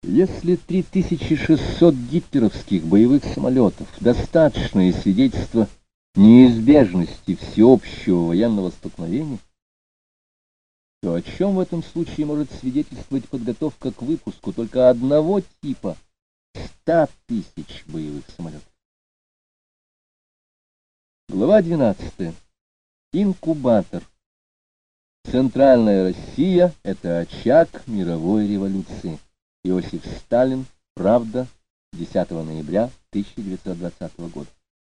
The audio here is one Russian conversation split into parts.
Если 3600 гитлеровских боевых самолетов — достаточное свидетельство неизбежности всеобщего военного столкновения, то о чем в этом случае может свидетельствовать подготовка к выпуску только одного типа 100 тысяч боевых самолетов? Глава 12. Инкубатор. Центральная Россия — это очаг мировой революции. Иосиф Сталин. Правда. 10 ноября 1920 года.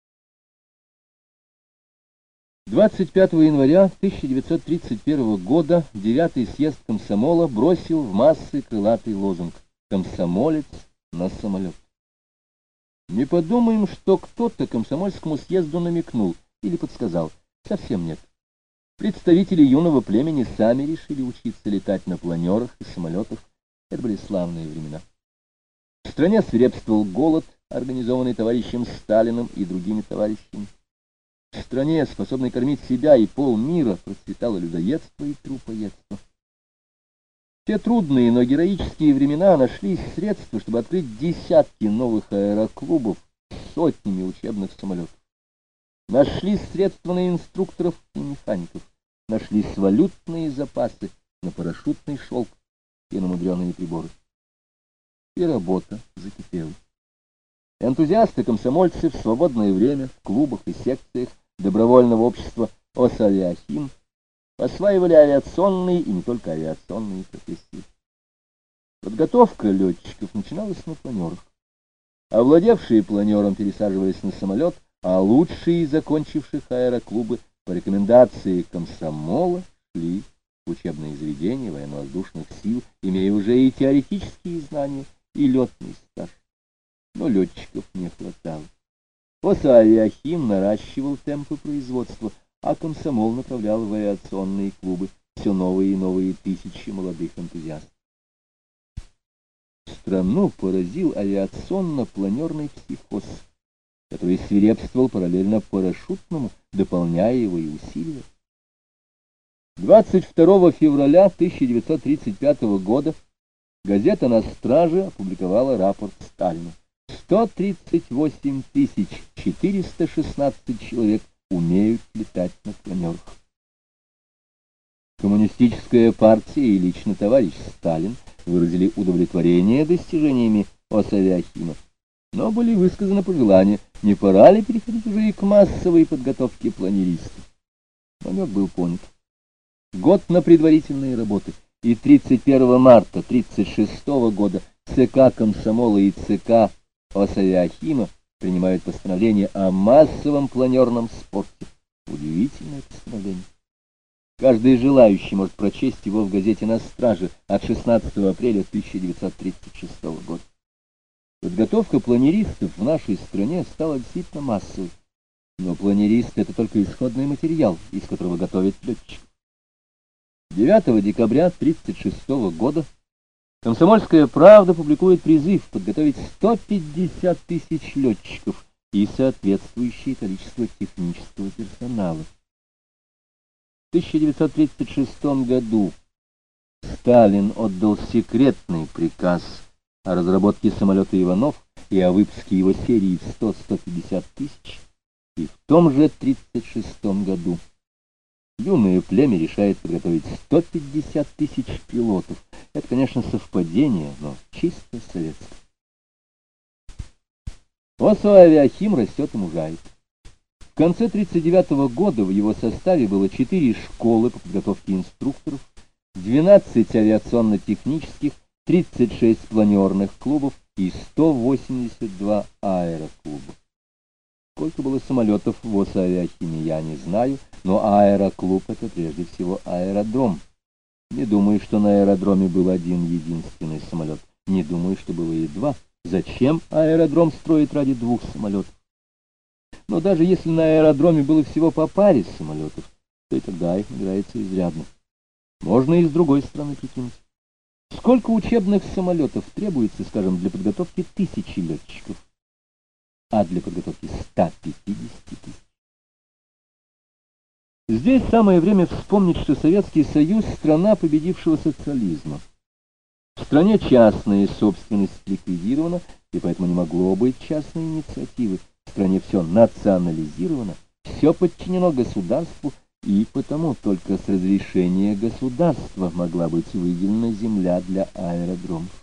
25 января 1931 года 9-й съезд комсомола бросил в массы крылатый лозунг «Комсомолец на самолет». Не подумаем, что кто-то комсомольскому съезду намекнул или подсказал. Совсем нет. Представители юного племени сами решили учиться летать на планерах и самолетах. Это были славные времена. В стране свирепствовал голод, организованный товарищем Сталиным и другими товарищами. В стране, способной кормить себя и полмира, процветало людоедство и трупоедство. В те трудные, но героические времена нашлись средства, чтобы открыть десятки новых аэроклубов с сотнями учебных самолетов. Нашлись средства на инструкторов и механиков. Нашлись валютные запасы на парашютный шелк и на мудреные приборы. И работа закипела. Энтузиасты-комсомольцы в свободное время в клубах и секциях добровольного общества «Осавиахим» осваивали авиационные и не только авиационные профессии. Подготовка летчиков начиналась на планерах. Овладевшие планером пересаживались на самолет, а лучшие из закончивших аэроклубы по рекомендации комсомола шли в учебные заведения военно-воздушных сил, имея уже и теоретические знания, и летный стаж. Но летчиков не хватало. Осавиахим наращивал темпы производства, а комсомол направлял в авиационные клубы все новые и новые тысячи молодых энтузиастов. Страну поразил авиационно-планерный психоз, который свирепствовал параллельно парашютному, дополняя его и усиливая. 22 февраля 1935 года газета «На страже» опубликовала рапорт Сталина. 138 416 человек умеют летать на планерах. Коммунистическая партия и лично товарищ Сталин выразили удовлетворение достижениями Осавиахима, но были высказаны пожелания, не пора ли переходить уже и к массовой подготовке планеристов. Намек был понят. Год на предварительные работы, и 31 марта 1936 года ЦК комсомола и ЦК Осавиахима принимают постановление о массовом планерном спорте. Удивительное постановление. Каждый желающий может прочесть его в газете «На страже» от 16 апреля 1936 года. Подготовка планеристов в нашей стране стала действительно массовой. Но планерист — это только исходный материал, из которого готовят летчиков. 9 декабря 1936 года «Комсомольская правда» публикует призыв подготовить 150 тысяч летчиков и соответствующее количество технического персонала. В 1936 году Сталин отдал секретный приказ о разработке самолета «Иванов» и о выпуске его серии в 100-150 тысяч, и в том же 1936 году юное племя решает подготовить 150 тысяч пилотов. Это, конечно, совпадение, но чисто советское. Осавиахим растет и мужает. В конце 1939 года в его составе было 4 школы по подготовке инструкторов, 12 авиационно-технических, 36 планерных клубов и 182 аэроклуба. Сколько было самолетов в Осавиахиме, я не знаю, но аэроклуб — это прежде всего аэродром. Не думаю, что на аэродроме был один единственный самолет. Не думаю, что было и два. Зачем аэродром строить ради 2 самолетов? Но даже если на аэродроме было всего по паре самолетов, то и тогда их набирается изрядно. Можно и с другой стороны прикинуть. Сколько учебных самолетов требуется, скажем, для подготовки 1000 летчиков, а для подготовки 150 тысяч? Здесь самое время вспомнить, что Советский Союз — страна победившего социализма. В стране частная собственность ликвидирована, и поэтому не могло быть частной инициативы. В стране все национализировано, все подчинено государству, и потому только с разрешения государства могла быть выделена земля для аэродромов.